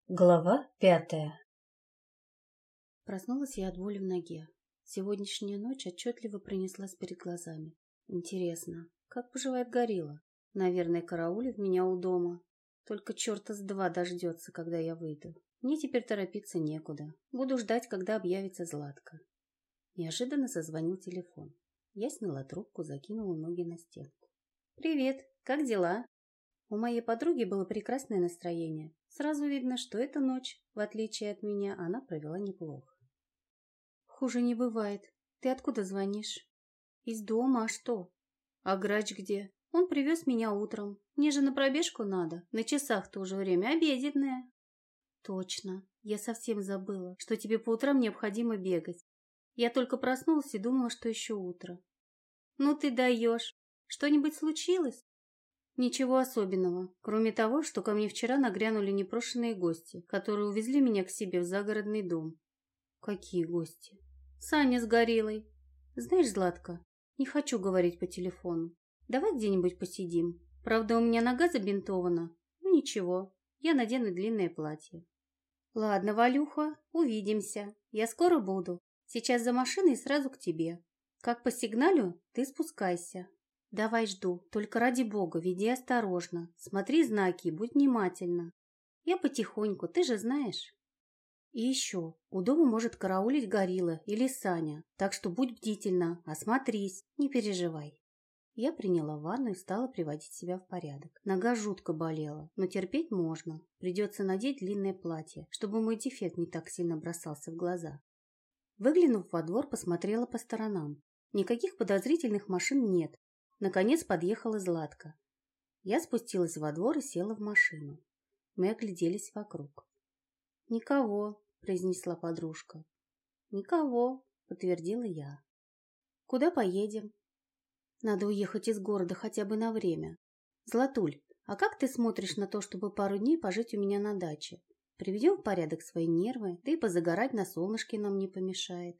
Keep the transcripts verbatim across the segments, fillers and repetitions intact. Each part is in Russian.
Глава пятая. Проснулась я от боли в ноге. Сегодняшняя ночь отчетливо пронеслась перед глазами. Интересно, как поживает горилла? Наверное, караулит меня у дома. Только черта с два дождется, когда я выйду. Мне теперь торопиться некуда. Буду ждать, когда объявится Златка. Неожиданно зазвонил телефон. Я сняла трубку, закинула ноги на стенку. «Привет, как дела?» У моей подруги было прекрасное настроение. Сразу видно, что эта ночь, в отличие от меня, она провела неплохо. Хуже не бывает. Ты откуда звонишь? Из дома, а что? А грач где? Он привез меня утром. Мне же на пробежку надо. На часах тоже время обеденное. Точно. Я совсем забыла, что тебе по утрам необходимо бегать. Я только проснулась и думала, что еще утро. Ну ты даешь. Что-нибудь случилось? Ничего особенного, кроме того, что ко мне вчера нагрянули непрошенные гости, которые увезли меня к себе в загородный дом. Какие гости? Саня с Гориллой. Знаешь, Златка, не хочу говорить по телефону. Давай где-нибудь посидим. Правда, у меня нога забинтована. Ну ничего, я надену длинное платье. Ладно, Валюха, увидимся. Я скоро буду. Сейчас за машиной и сразу к тебе. Как посигналю, ты спускайся. Давай жду, только ради бога, веди осторожно. Смотри знаки, будь внимательна. Я потихоньку, ты же знаешь. И еще, у дома может караулить Горилла или Саня, так что будь бдительна, осмотрись, не переживай. Я приняла ванну и стала приводить себя в порядок. Нога жутко болела, но терпеть можно. Придется надеть длинное платье, чтобы мой дефект не так сильно бросался в глаза. Выглянув во двор, посмотрела по сторонам. Никаких подозрительных машин нет. Наконец подъехала Златка. Я спустилась во двор и села в машину. Мы огляделись вокруг. «Никого», — произнесла подружка. «Никого», — подтвердила я. «Куда поедем?» «Надо уехать из города хотя бы на время. Златуль, а как ты смотришь на то, чтобы пару дней пожить у меня на даче? Приведем в порядок свои нервы, да и позагорать на солнышке нам не помешает».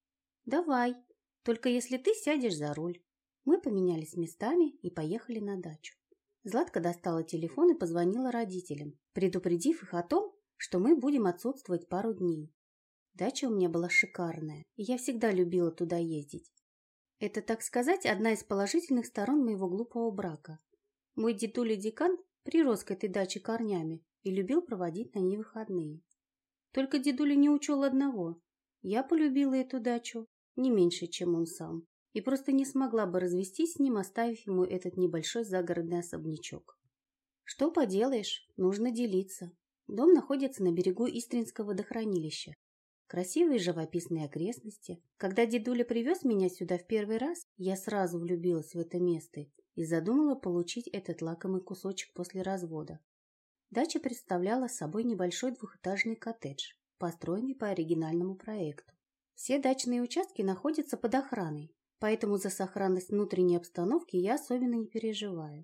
«Давай, только если ты сядешь за руль». Мы поменялись местами и поехали на дачу. Златка достала телефон и позвонила родителям, предупредив их о том, что мы будем отсутствовать пару дней. Дача у меня была шикарная, и я всегда любила туда ездить. Это, так сказать, одна из положительных сторон моего глупого брака. Мой дедуля-декан прирос к этой даче корнями и любил проводить на ней выходные. Только дедуля не учел одного. Я полюбила эту дачу не меньше, чем он сам. И просто не смогла бы развестись с ним, оставив ему этот небольшой загородный особнячок. Что поделаешь, нужно делиться. Дом находится на берегу Истринского водохранилища. Красивые живописные окрестности. Когда дедуля привез меня сюда в первый раз, я сразу влюбилась в это место и задумала получить этот лакомый кусочек после развода. Дача представляла собой небольшой двухэтажный коттедж, построенный по оригинальному проекту. Все дачные участки находятся под охраной. Поэтому за сохранность внутренней обстановки я особенно не переживаю.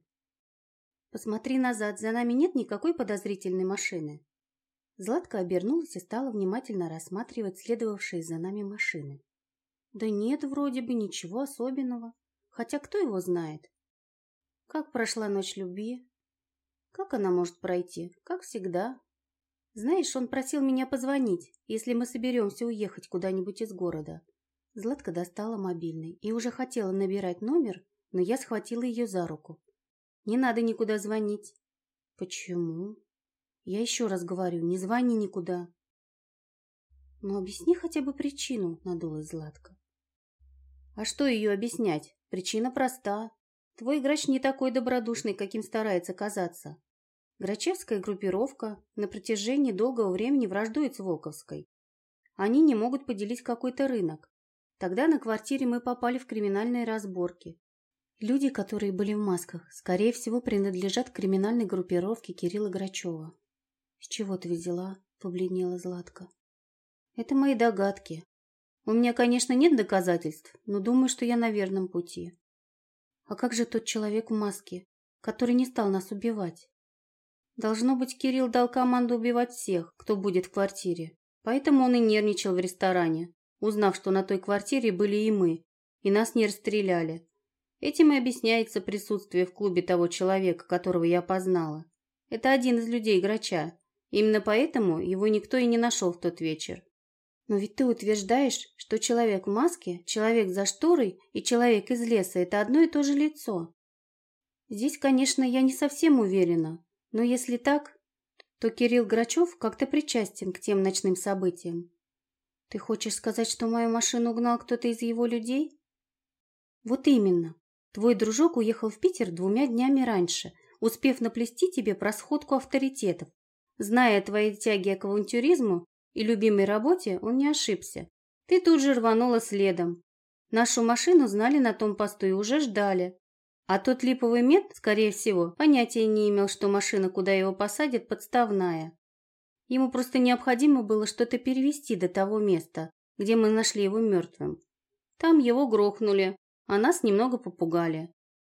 Посмотри назад, за нами нет никакой подозрительной машины. Златка обернулась и стала внимательно рассматривать следовавшие за нами машины. Да нет, вроде бы ничего особенного. Хотя кто его знает? Как прошла ночь любви? Как она может пройти? Как всегда. Знаешь, он просил меня позвонить, если мы соберемся уехать куда-нибудь из города. Златка достала мобильный и уже хотела набирать номер, но я схватила ее за руку. «Не надо никуда звонить». «Почему?» «Я еще раз говорю, не звони никуда». «Ну, объясни хотя бы причину», — надулась Златка. «А что ее объяснять? Причина проста. Твой грач не такой добродушный, каким старается казаться. Грачевская группировка на протяжении долгого времени враждует с Волковской. Они не могут поделить какой-то рынок. Тогда на квартире мы попали в криминальные разборки. Люди, которые были в масках, скорее всего, принадлежат к криминальной группировке Кирилла Грачева. «С чего ты взяла?» – побледнела Златка. «Это мои догадки. У меня, конечно, нет доказательств, но думаю, что я на верном пути». «А как же тот человек в маске, который не стал нас убивать?» «Должно быть, Кирилл дал команду убивать всех, кто будет в квартире. Поэтому он и нервничал в ресторане, узнав, что на той квартире были и мы, и нас не расстреляли. Этим и объясняется присутствие в клубе того человека, которого я опознала. Это один из людей Грача. Именно поэтому его никто и не нашел в тот вечер. Но ведь ты утверждаешь, что человек в маске, человек за шторой и человек из леса – это одно и то же лицо. Здесь, конечно, я не совсем уверена, но если так, то Кирилл Грачев как-то причастен к тем ночным событиям. Ты хочешь сказать, что мою машину угнал кто-то из его людей? Вот именно. Твой дружок уехал в Питер двумя днями раньше, успев наплести тебе про сходку авторитетов. Зная твои тяги к авантюризму и любимой работе, он не ошибся. Ты тут же рванула следом. Нашу машину знали на том посту и уже ждали. А тот липовый мент, скорее всего, понятия не имел, что машина, куда его посадят, подставная. Ему просто необходимо было что-то перевезти до того места, где мы нашли его мертвым. Там его грохнули, а нас немного попугали.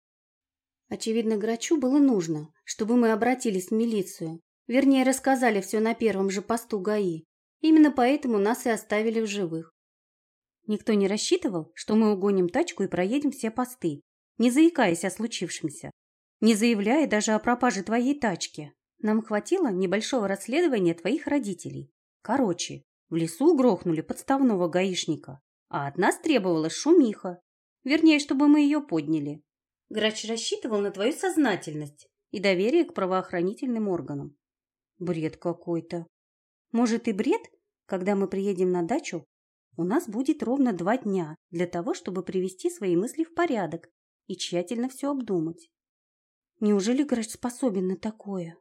Очевидно, Грачу было нужно, чтобы мы обратились в милицию, вернее, рассказали все на первом же посту ГАИ. Именно поэтому нас и оставили в живых. Никто не рассчитывал, что мы угоним тачку и проедем все посты, не заикаясь о случившемся, не заявляя даже о пропаже твоей тачки. Нам хватило небольшого расследования твоих родителей. Короче, в лесу грохнули подставного гаишника, а от нас требовалась шумиха. Вернее, чтобы мы ее подняли. Грач рассчитывал на твою сознательность и доверие к правоохранительным органам. Бред какой-то. Может и бред, когда мы приедем на дачу, у нас будет ровно два дня для того, чтобы привести свои мысли в порядок и тщательно все обдумать. Неужели Грач способен на такое?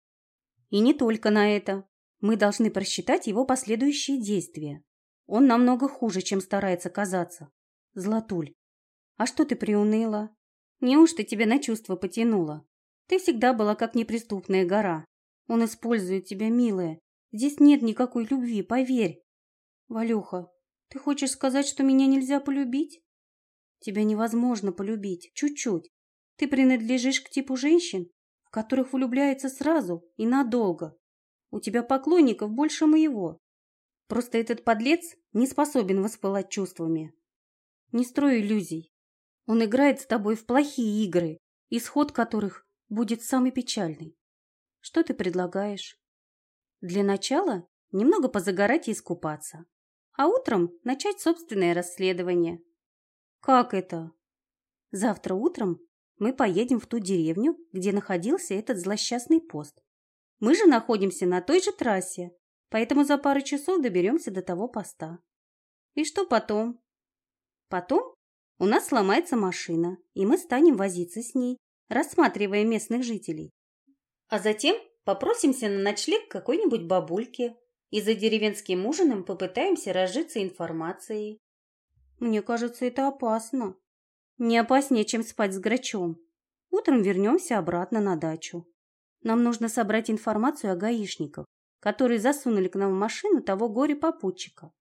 И не только на это. Мы должны просчитать его последующие действия. Он намного хуже, чем старается казаться. Златуль, а что ты приуныла? Неужто тебя на чувства потянуло? Ты всегда была как неприступная гора. Он использует тебя, милая. Здесь нет никакой любви, поверь. Валюха, ты хочешь сказать, что меня нельзя полюбить? Тебя невозможно полюбить, чуть-чуть. Ты принадлежишь к типу женщин, в которых влюбляется сразу и надолго. У тебя поклонников больше моего. Просто этот подлец не способен воспылать чувствами. Не строй иллюзий. Он играет с тобой в плохие игры, исход которых будет самый печальный. Что ты предлагаешь? Для начала немного позагорать и искупаться, а утром начать собственное расследование. Как это? Завтра утром мы поедем в ту деревню, где находился этот злосчастный пост. Мы же находимся на той же трассе, поэтому за пару часов доберемся до того поста. И что потом? Потом у нас сломается машина, и мы станем возиться с ней, рассматривая местных жителей. А затем попросимся на ночлег к какой-нибудь бабульке и за деревенским ужином попытаемся разжиться информацией. Мне кажется, это опасно. Не опаснее, чем спать с Грачом. Утром вернемся обратно на дачу. Нам нужно собрать информацию о гаишниках, которые засунули к нам в машину того горе-попутчика.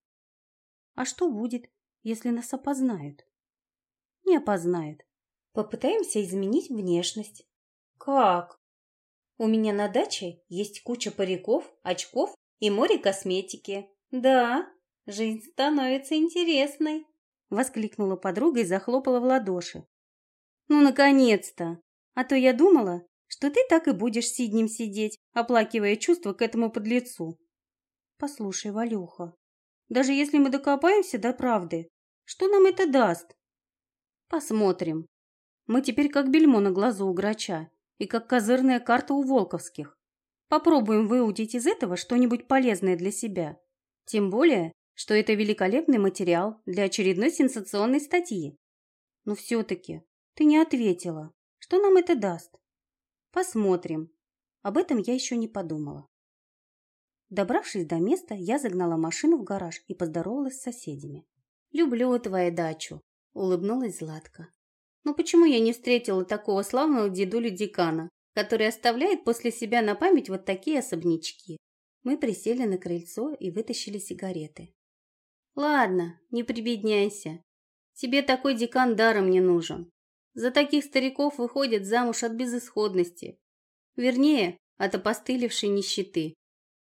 А что будет, если нас опознают? Не опознают. Попытаемся изменить внешность. Как? У меня на даче есть куча париков, очков и море косметики. Да, жизнь становится интересной. Воскликнула подруга и захлопала в ладоши. Ну, наконец-то! А то я думала, что ты так и будешь сиднем сидеть, оплакивая чувства к этому подлецу. Послушай, Валюха, даже если мы докопаемся до правды, что нам это даст? Посмотрим. Мы теперь как бельмо на глазу у Грача и как козырная карта у Волковских. Попробуем выудить из этого что-нибудь полезное для себя. Тем более, что это великолепный материал для очередной сенсационной статьи. Но все-таки ты не ответила. Что нам это даст? Посмотрим. Об этом я еще не подумала. Добравшись до места, я загнала машину в гараж и поздоровалась с соседями. «Люблю твою дачу», — улыбнулась Златка. «Но почему я не встретила такого славного дедулю-декана, который оставляет после себя на память вот такие особнячки?» Мы присели на крыльцо и вытащили сигареты. «Ладно, не прибедняйся. Тебе такой декан даром не нужен. За таких стариков выходят замуж от безысходности. Вернее, от опостылевшей нищеты.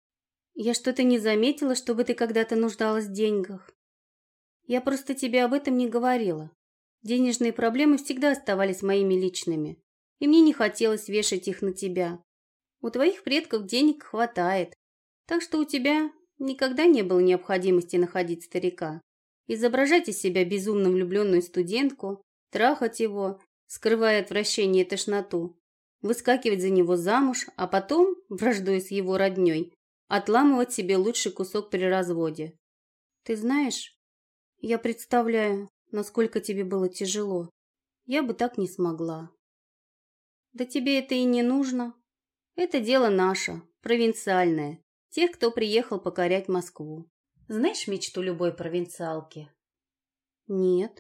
Я что-то не заметила, чтобы ты когда-то нуждалась в деньгах. Я просто тебе об этом не говорила. Денежные проблемы всегда оставались моими личными, и мне не хотелось вешать их на тебя. У твоих предков денег хватает, Так что у тебя никогда не было необходимости находить старика, изображать из себя безумно влюбленную студентку, трахать его, скрывая отвращение и тошноту, выскакивать за него замуж, а потом, враждуя с его роднёй, отламывать себе лучший кусок при разводе. Ты знаешь, я представляю, насколько тебе было тяжело. Я бы так не смогла. Да тебе это и не нужно. Это дело наше, провинциальное, тех, кто приехал покорять Москву. Знаешь мечту любой провинциалки? Нет.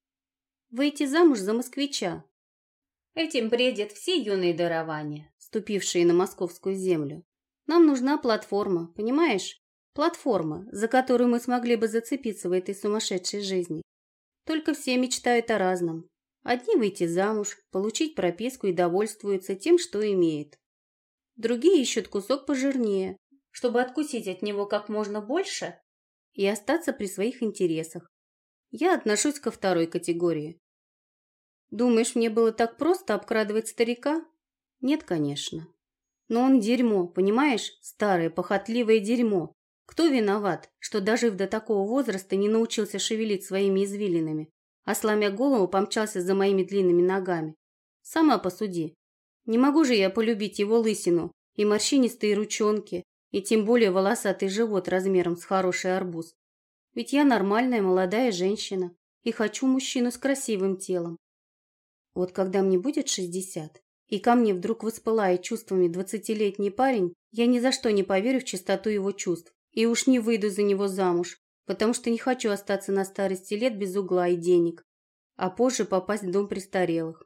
Выйти замуж за москвича. Этим бредят все юные дарования, ступившие на московскую землю. Нам нужна платформа, понимаешь? Платформа, за которую мы смогли бы зацепиться в этой сумасшедшей жизни. Только все мечтают о разном. Одни выйти замуж, получить прописку и довольствуются тем, что имеют. Другие ищут кусок пожирнее, чтобы откусить от него как можно больше и остаться при своих интересах. Я отношусь ко второй категории. Думаешь, мне было так просто обкрадывать старика? Нет, конечно. Но он дерьмо, понимаешь? Старое, похотливое дерьмо. Кто виноват, что, дожив до такого возраста, не научился шевелить своими извилинами, а сломя голову помчался за моими длинными ногами? Сама посуди. Не могу же я полюбить его лысину и морщинистые ручонки, и тем более волосатый живот размером с хороший арбуз. Ведь я нормальная молодая женщина и хочу мужчину с красивым телом. Вот когда мне будет шестьдесят, и ко мне вдруг воспылает чувствами двадцатилетний парень, я ни за что не поверю в чистоту его чувств и уж не выйду за него замуж, потому что не хочу остаться на старости лет без угла и денег, а позже попасть в дом престарелых.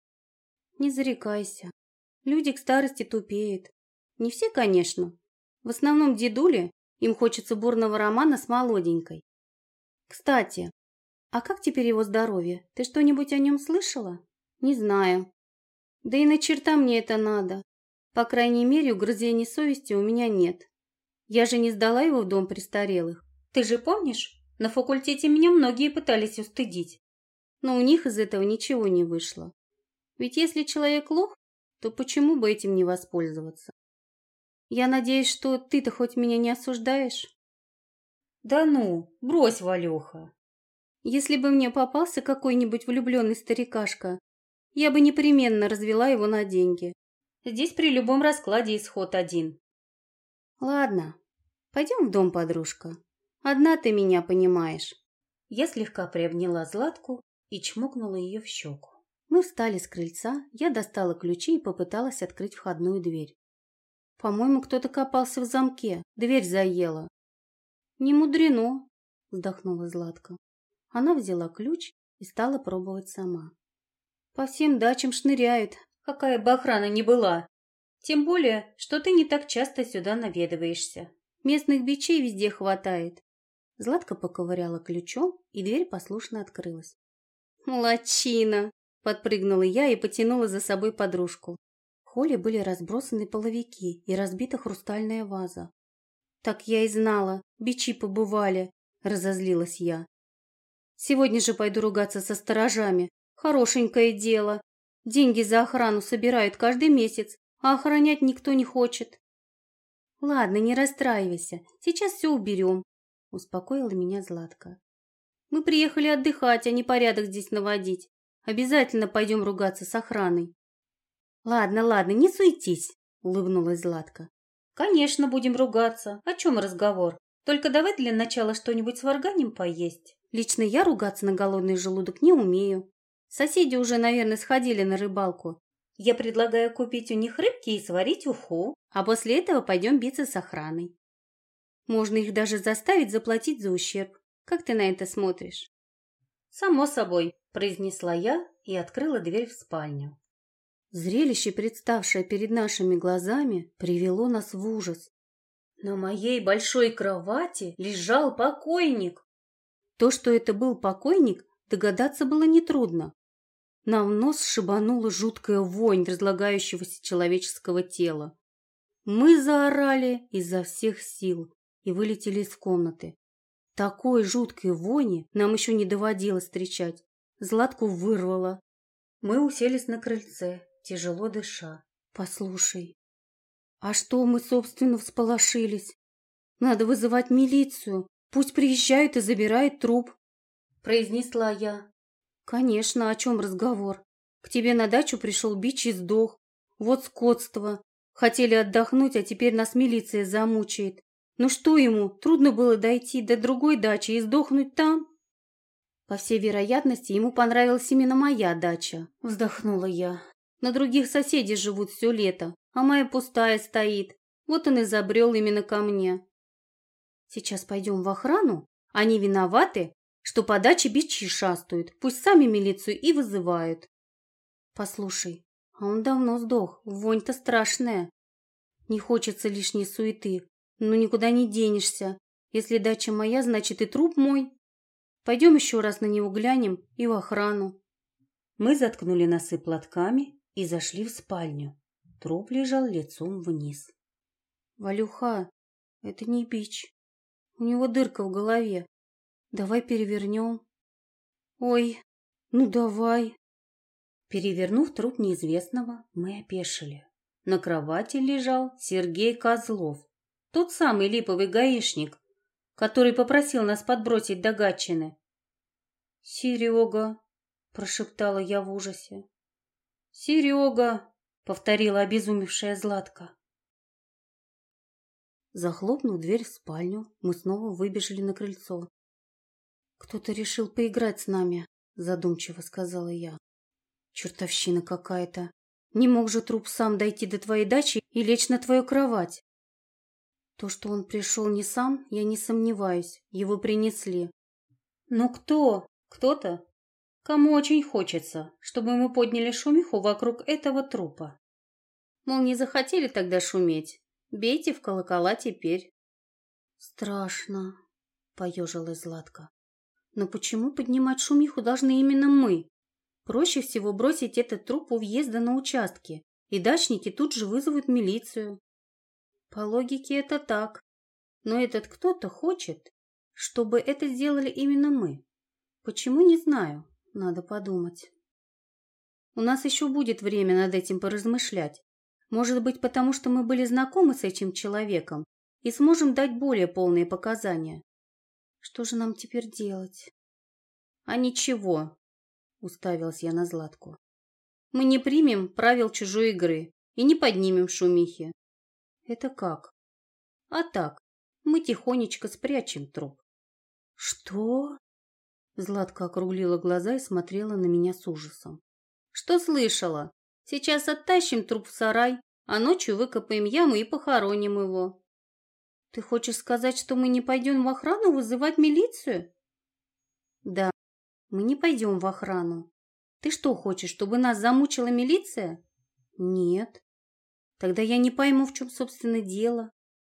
Не зарекайся. Люди к старости тупеют. Не все, конечно. В основном дедули, им хочется бурного романа с молоденькой. Кстати, а как теперь его здоровье? Ты что-нибудь о нем слышала? Не знаю. Да и на черта мне это надо. По крайней мере, угрызений совести у меня нет. Я же не сдала его в дом престарелых. Ты же помнишь, на факультете меня многие пытались устыдить. Но у них из этого ничего не вышло. Ведь если человек лох, то почему бы этим не воспользоваться? Я надеюсь, что ты-то хоть меня не осуждаешь? Да ну, брось, Валюха. Если бы мне попался какой-нибудь влюбленный старикашка, я бы непременно развела его на деньги. Здесь при любом раскладе исход один. Ладно, пойдем в дом, подружка. Одна ты меня понимаешь. Я слегка приобняла Златку и чмокнула ее в щеку. Мы встали с крыльца, я достала ключи и попыталась открыть входную дверь. По-моему, кто-то копался в замке, дверь заела. Не мудрено, вздохнула Златка. Она взяла ключ и стала пробовать сама. По всем дачам шныряют, какая бы охрана ни была. Тем более, что ты не так часто сюда наведываешься. Местных бичей везде хватает. Златка поковыряла ключом, и дверь послушно открылась. «Молодчина!» – подпрыгнула я и потянула за собой подружку. В холле были разбросаны половики и разбита хрустальная ваза. «Так я и знала, бичи побывали!» – разозлилась я. «Сегодня же пойду ругаться со сторожами. Хорошенькое дело. Деньги за охрану собирают каждый месяц, а охранять никто не хочет». «Ладно, не расстраивайся, сейчас все уберем», – успокоила меня Златка. «Мы приехали отдыхать, а не порядок здесь наводить. Обязательно пойдем ругаться с охраной». «Ладно, ладно, не суетись», – улыбнулась Златка. «Конечно, будем ругаться. О чем разговор? Только давай для начала что-нибудь сварганим поесть. Лично я ругаться на голодный желудок не умею. Соседи уже, наверное, сходили на рыбалку. Я предлагаю купить у них рыбки и сварить уху, а после этого пойдем биться с охраной. Можно их даже заставить заплатить за ущерб. Как ты на это смотришь?» «Само собой», – произнесла я и открыла дверь в спальню. Зрелище, представшее перед нашими глазами, привело нас в ужас. На моей большой кровати лежал покойник. То, что это был покойник, догадаться было нетрудно. Нам в нос шибанула жуткая вонь разлагающегося человеческого тела. Мы заорали изо всех сил и вылетели из комнаты. Такой жуткой вони нам еще не доводилось встречать. Златку вырвало. Мы уселись на крыльце, тяжело дыша. «Послушай, а что мы, собственно, всполошились?» Надо вызывать милицию. Пусть приезжают и забирают труп, произнесла я. Конечно, о чем разговор? К тебе на дачу пришел бич и сдох. Вот скотство. Хотели отдохнуть, а теперь нас милиция замучает. Ну что ему, трудно было дойти до другой дачи и сдохнуть там? По всей вероятности, ему понравилась именно моя дача, вздохнула я. На других соседей живут все лето, а моя пустая стоит. Вот он и забрел именно ко мне. Сейчас пойдем в охрану. Они виноваты, что по даче бичи шастают. Пусть сами милицию и вызывают. Послушай, а он давно сдох, вонь-то страшная. Не хочется лишней суеты, но никуда не денешься. Если дача моя, значит и труп мой. Пойдем еще раз на него глянем и в охрану. Мы заткнули носы платками и зашли в спальню. Труп лежал лицом вниз. Валюха, это не бич. У него дырка в голове. Давай перевернем. Ой, ну давай. Перевернув труп неизвестного, мы опешили. На кровати лежал Сергей Козлов, тот самый липовый гаишник, который попросил нас подбросить до Гатчины. «Серега», — прошептала я в ужасе. «Серега», — повторила обезумевшая Златка. Захлопнув дверь в спальню, мы снова выбежали на крыльцо. «Кто-то решил поиграть с нами», — задумчиво сказала я. «Чертовщина какая-то. Не мог же труп сам дойти до твоей дачи и лечь на твою кровать?» То, что он пришел не сам, я не сомневаюсь. Его принесли. «Ну кто? Кто-то? Кому очень хочется, чтобы мы подняли шумиху вокруг этого трупа. Мол, не захотели тогда шуметь. Бейте в колокола теперь». «Страшно», — поежилась Златка. «Но почему поднимать шумиху должны именно мы? Проще всего бросить этот труп у въезда на участке, и дачники тут же вызовут милицию». «По логике это так. Но этот кто-то хочет, чтобы это сделали именно мы. Почему, не знаю. Надо подумать. У нас еще будет время над этим поразмышлять. Может быть, потому что мы были знакомы с этим человеком и сможем дать более полные показания. Что же нам теперь делать?» «А ничего», — уставилась я на Златку. «Мы не примем правил чужой игры и не поднимем шумихи». «Это как?» «А так, мы тихонечко спрячем труп». «Что?» Златка округлила глаза и смотрела на меня с ужасом. «Что слышала? Сейчас оттащим труп в сарай, а ночью выкопаем яму и похороним его». «Ты хочешь сказать, что мы не пойдем в охрану вызывать милицию?» «Да, мы не пойдем в охрану. Ты что хочешь, чтобы нас замучила милиция?» «Нет». «Тогда я не пойму, в чем, собственно, дело».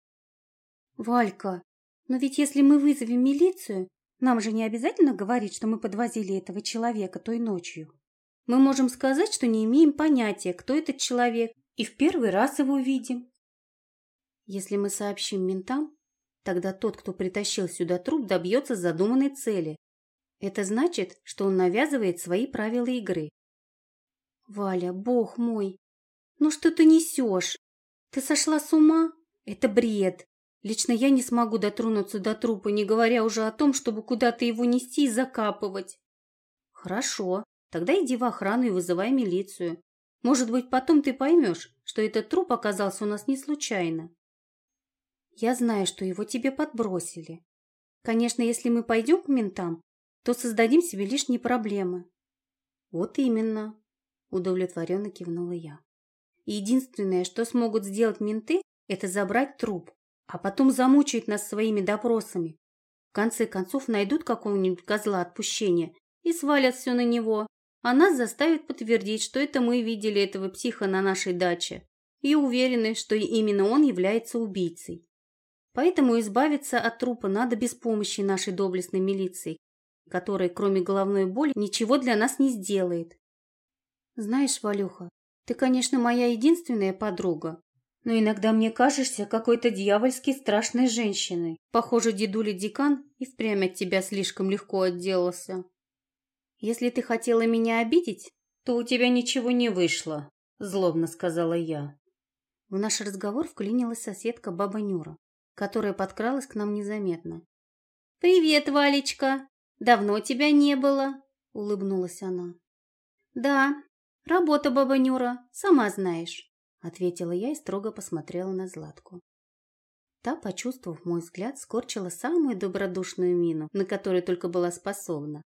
«Валька, но ведь если мы вызовем милицию, нам же не обязательно говорить, что мы подвозили этого человека той ночью. Мы можем сказать, что не имеем понятия, кто этот человек, и в первый раз его видим. Если мы сообщим ментам, тогда тот, кто притащил сюда труп, добьется задуманной цели. Это значит, что он навязывает свои правила игры». «Валя, бог мой, ну что ты несешь? Ты сошла с ума? Это бред. Лично я не смогу дотронуться до трупа, не говоря уже о том, чтобы куда-то его нести и закапывать». «Хорошо, тогда иди в охрану и вызывай милицию. Может быть, потом ты поймешь, что этот труп оказался у нас не случайно». «Я знаю, что его тебе подбросили. Конечно, если мы пойдем к ментам, то создадим себе лишние проблемы». «Вот именно», – удовлетворенно кивнула я. «Единственное, что смогут сделать менты, это забрать труп, а потом замучают нас своими допросами. В конце концов найдут какого-нибудь козла отпущения и свалят все на него, а нас заставят подтвердить, что это мы видели этого психа на нашей даче и уверены, что именно он является убийцей. Поэтому избавиться от трупа надо без помощи нашей доблестной милиции, которая, кроме головной боли, ничего для нас не сделает. Знаешь, Валюха, ты, конечно, моя единственная подруга, но иногда мне кажешься какой-то дьявольски страшной женщиной. Похоже, дедуля-декан и впрямь от тебя слишком легко отделался. Если ты хотела меня обидеть, то у тебя ничего не вышло, злобно сказала я. В наш разговор вклинилась соседка баба Нюра. которая подкралась к нам незаметно. «Привет, Валечка! Давно тебя не было!» — улыбнулась она. «Да, работа, баба Нюра, сама знаешь», — ответила я и строго посмотрела на Златку. Та, почувствовав мой взгляд, скорчила самую добродушную мину, на которую только была способна.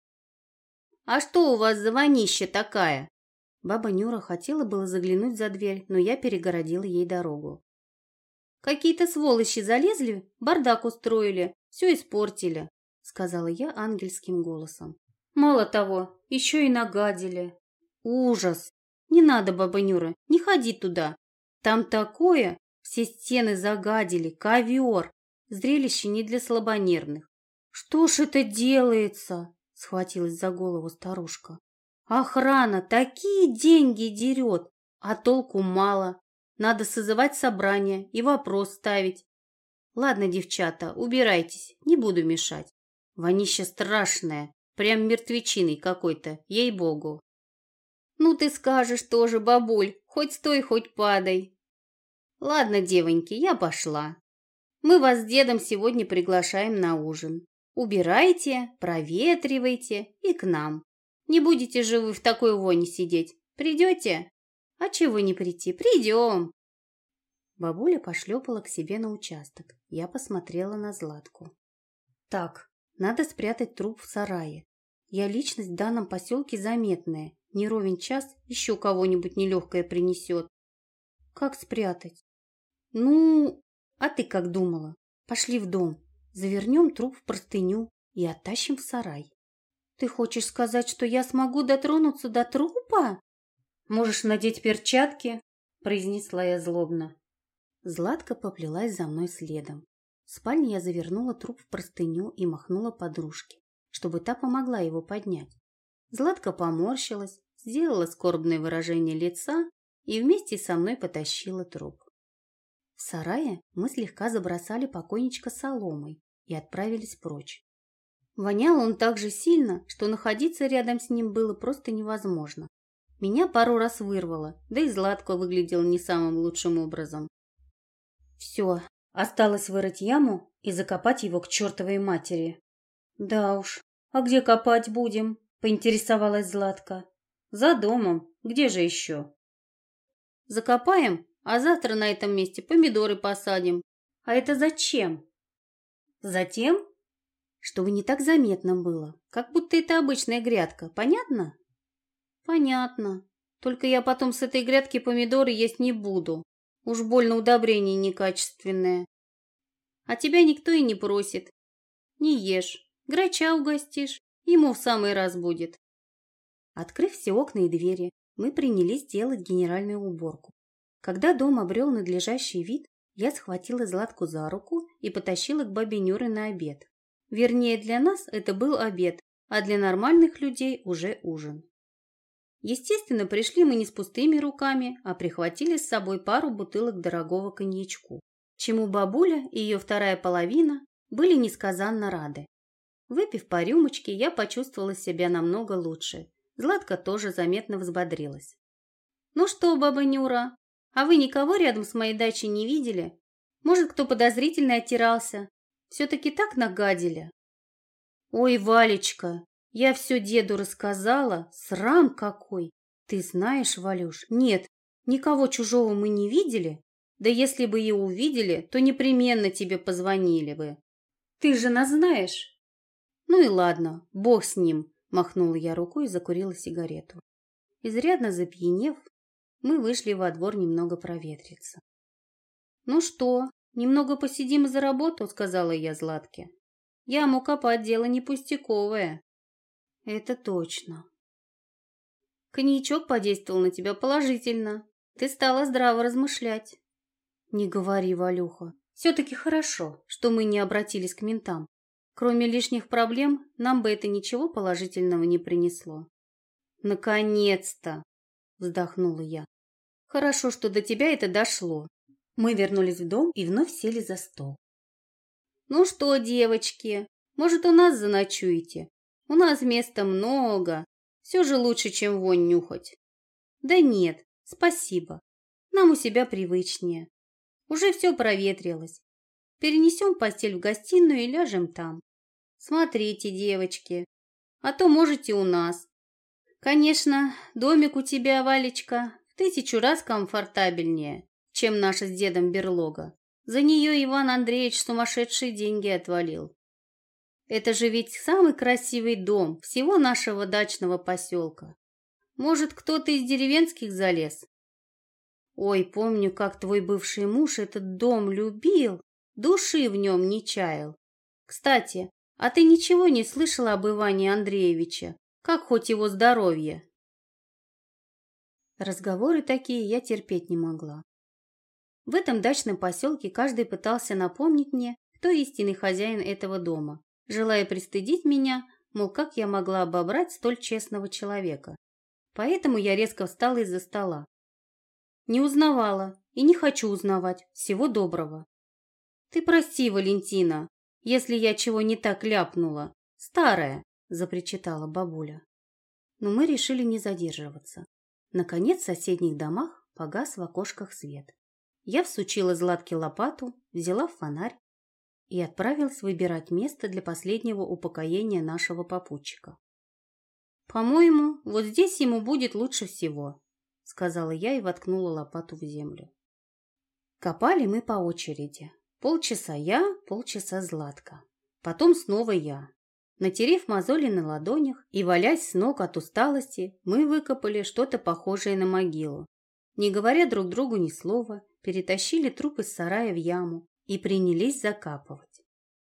«А что у вас за вонища такая?» Баба Нюра хотела было заглянуть за дверь, но я перегородила ей дорогу. «Какие-то сволочи залезли, бардак устроили, все испортили», — сказала я ангельским голосом. «Мало того, еще и нагадили. Ужас! Не надо, баба Нюра, не ходи туда. Там такое, все стены загадили, ковер. Зрелище не для слабонервных». «Что ж это делается?» — схватилась за голову старушка. «Охрана такие деньги дерет, а толку мало. Надо созывать собрание и вопрос ставить. Ладно, девчата, убирайтесь, не буду мешать. Вонища страшная, прям мертвечиной какой-то, ей-богу». «Ну ты скажешь тоже, бабуль, хоть стой, хоть падай». «Ладно, девоньки, я пошла. Мы вас с дедом сегодня приглашаем на ужин. Убирайте, проветривайте и к нам. Не будете же вы в такой воне сидеть. Придете? А чего не прийти? Придем». Бабуля пошлепала к себе на участок. Я посмотрела на Златку. «Так, надо спрятать труп в сарае. Я личность в данном поселке заметная. Не ровен час еще кого-нибудь нелегкое принесет». «Как спрятать?» «Ну, а ты как думала? Пошли в дом, завернем труп в простыню и оттащим в сарай». «Ты хочешь сказать, что я смогу дотронуться до трупа?» «Можешь надеть перчатки», — произнесла я злобно. Златка поплелась за мной следом. В спальне я завернула труп в простыню и махнула подружке, чтобы та помогла его поднять. Златка поморщилась, сделала скорбное выражение лица и вместе со мной потащила труп. В сарае мы слегка забросали покойничка соломой и отправились прочь. Вонял он так же сильно, что находиться рядом с ним было просто невозможно. Меня пару раз вырвало, да и Златка выглядел не самым лучшим образом. Все, осталось вырыть яму и закопать его к чертовой матери. «Да уж, а где копать будем?» – поинтересовалась Златка. «За домом, где же еще?» «Закопаем, а завтра на этом месте помидоры посадим. А это зачем?» «Затем, чтобы не так заметно было, как будто это обычная грядка, понятно?» «Понятно. Только я потом с этой грядки помидоры есть не буду. Уж больно удобрение некачественное. А тебя никто и не просит. Не ешь, грача угостишь, ему в самый раз будет». Открыв все окна и двери, мы принялись делать генеральную уборку. Когда дом обрел надлежащий вид, я схватила Златку за руку и потащила к бабе Нюре на обед. Вернее, для нас это был обед, а для нормальных людей уже ужин. Естественно, пришли мы не с пустыми руками, а прихватили с собой пару бутылок дорогого коньячку, чему бабуля и ее вторая половина были несказанно рады. Выпив по рюмочке, я почувствовала себя намного лучше. Златка тоже заметно взбодрилась. «Ну что, баба Нюра, а вы никого рядом с моей дачей не видели? Может, кто подозрительно оттирался? Все-таки так нагадили?» «Ой, Валечка, я все деду рассказала, срам какой! Ты знаешь, Валюш, нет, никого чужого мы не видели, да если бы и увидели, то непременно тебе позвонили бы. Ты же нас знаешь?» «Ну и ладно, бог с ним», – махнула я рукой и закурила сигарету. Изрядно запьянев, мы вышли во двор немного проветриться. «Ну что, немного посидим за работу», – сказала я Златке. «Яму копать дело не пустяковое». «Это точно». «Коньячок подействовал на тебя положительно. Ты стала здраво размышлять». «Не говори, Валюха. Все-таки хорошо, что мы не обратились к ментам. Кроме лишних проблем, нам бы это ничего положительного не принесло». «Наконец-то!» – вздохнула я. «Хорошо, что до тебя это дошло». Мы вернулись в дом и вновь сели за стол. «Ну что, девочки, может, у нас заночуете? У нас места много. Все же лучше, чем вонь нюхать». «Да нет, спасибо. Нам у себя привычнее. Уже все проветрилось. Перенесем постель в гостиную и ляжем там. Смотрите, девочки, а то можете у нас. Конечно, домик у тебя, Валечка, в тысячу раз комфортабельнее, чем наша с дедом берлога. За нее Иван Андреевич сумасшедшие деньги отвалил. Это же ведь самый красивый дом всего нашего дачного поселка. Может, кто-то из деревенских залез? Ой, помню, как твой бывший муж этот дом любил, души в нем не чаял. Кстати, а ты ничего не слышала об Иване Андреевиче? Как хоть его здоровье? Разговоры такие я терпеть не могла. В этом дачном поселке каждый пытался напомнить мне, кто истинный хозяин этого дома, желая пристыдить меня, мол, как я могла обобрать столь честного человека. Поэтому я резко встала из-за стола. Не узнавала и не хочу узнавать. Всего доброго. Ты прости, Валентина, если я чего не так ляпнула. Старая, запричитала бабуля. Но мы решили не задерживаться. Наконец в соседних домах погас в окошках свет. Я всучила Златке лопату, взяла фонарь и отправилась выбирать место для последнего упокоения нашего попутчика. «По-моему, вот здесь ему будет лучше всего», — сказала я и воткнула лопату в землю. Копали мы по очереди. Полчаса я, полчаса Златка. Потом снова я. Натерев мозоли на ладонях и валясь с ног от усталости, мы выкопали что-то похожее на могилу. Не говоря друг другу ни слова, перетащили труп из сарая в яму и принялись закапывать.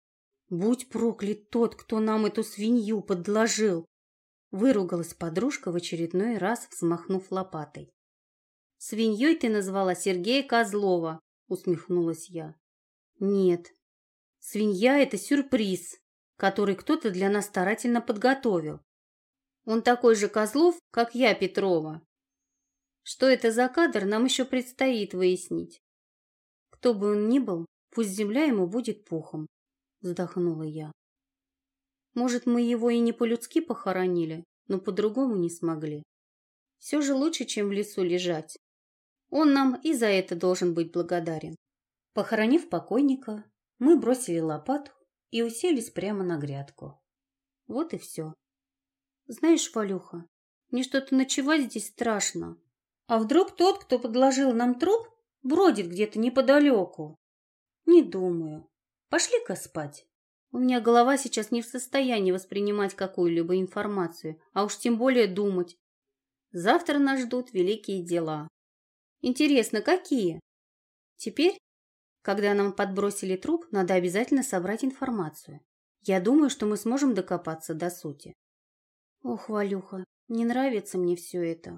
«Будь проклят тот, кто нам эту свинью подложил!» Выругалась подружка в очередной раз, взмахнув лопатой. «Свиньей ты назвала Сергея Козлова», — усмехнулась я. «Нет, свинья — это сюрприз, который кто-то для нас старательно подготовил. Он такой же Козлов, как я, Петрова. Что это за кадр, нам еще предстоит выяснить. Кто бы он ни был, пусть земля ему будет пухом», — вздохнула я. «Может, мы его и не по-людски похоронили, но по-другому не смогли. Все же лучше, чем в лесу лежать. Он нам и за это должен быть благодарен». Похоронив покойника, мы бросили лопату и уселись прямо на грядку. Вот и все. Знаешь, Валюха, мне что-то ночевать здесь страшно. А вдруг тот, кто подложил нам труп, бродит где-то неподалеку? Не думаю. Пошли-ка спать. У меня голова сейчас не в состоянии воспринимать какую-либо информацию, а уж тем более думать. Завтра нас ждут великие дела. Интересно, какие? Теперь, когда нам подбросили труп, надо обязательно собрать информацию. Я думаю, что мы сможем докопаться до сути. Ох, Валюха, не нравится мне все это.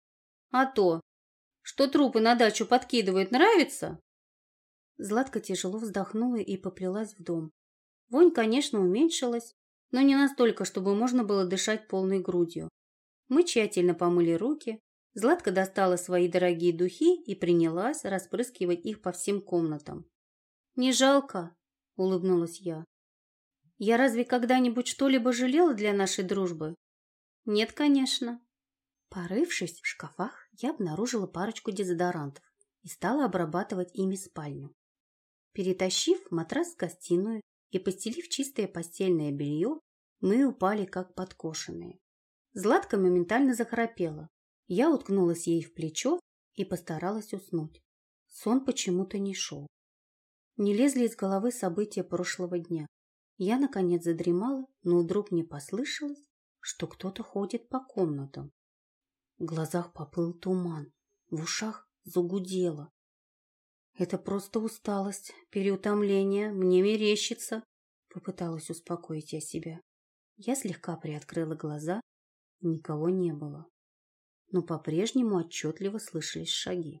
А то, что трупы на дачу подкидывают, нравится? Златка тяжело вздохнула и поплелась в дом. Вонь, конечно, уменьшилась, но не настолько, чтобы можно было дышать полной грудью. Мы тщательно помыли руки, Златка достала свои дорогие духи и принялась распрыскивать их по всем комнатам. «Не жалко?» – улыбнулась я. «Я разве когда-нибудь что-либо жалела для нашей дружбы?» «Нет, конечно». Порывшись в шкафах, я обнаружила парочку дезодорантов и стала обрабатывать ими спальню. Перетащив матрас в гостиную и постелив чистое постельное белье, мы упали как подкошенные. Златка моментально захрапела. Я уткнулась ей в плечо и постаралась уснуть. Сон почему-то не шел. Не лезли из головы события прошлого дня. Я, наконец, задремала, но вдруг мне послышалось, что кто-то ходит по комнатам. В глазах поплыл туман, в ушах загудело. «Это просто усталость, переутомление, мне мерещится», — попыталась успокоить я себя. Я слегка приоткрыла глаза, никого не было, но по-прежнему отчетливо слышались шаги.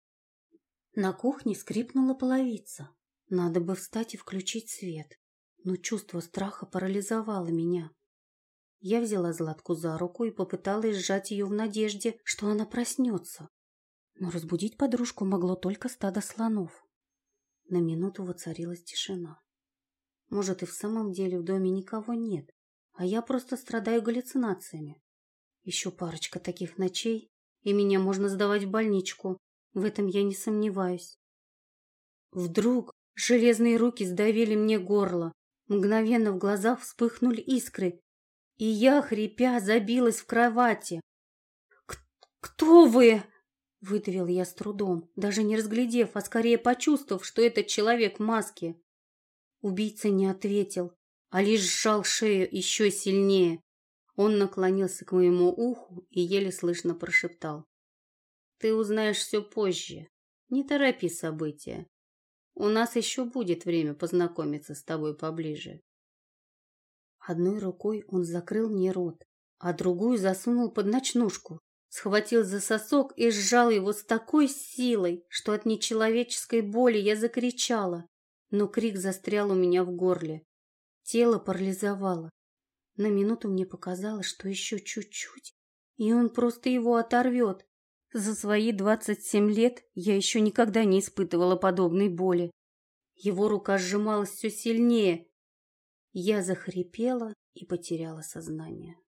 На кухне скрипнула половица. Надо бы встать и включить свет, но чувство страха парализовало меня. Я взяла Златку за руку и попыталась сжать ее в надежде, что она проснется. Но разбудить подружку могло только стадо слонов. На минуту воцарилась тишина. Может, и в самом деле в доме никого нет, а я просто страдаю галлюцинациями. Еще парочка таких ночей, и меня можно сдавать в больничку. В этом я не сомневаюсь. Вдруг Железные руки сдавили мне горло. Мгновенно в глазах вспыхнули искры, и я, хрипя, забилась в кровати. «Кто вы?» — выдавил я с трудом, даже не разглядев, а скорее почувствовав, что этот человек в маске. Убийца не ответил, а лишь сжал шею еще сильнее. Он наклонился к моему уху и еле слышно прошептал: «Ты узнаешь все позже. Не торопи события. У нас еще будет время познакомиться с тобой поближе». Одной рукой он закрыл мне рот, а другую засунул под ночнушку, схватил за сосок и сжал его с такой силой, что от нечеловеческой боли я закричала, но крик застрял у меня в горле. Тело парализовало. На минуту мне показалось, что еще чуть-чуть, и он просто его оторвет. За свои двадцать семь лет я еще никогда не испытывала подобной боли. Его рука сжималась все сильнее. Я захрипела и потеряла сознание.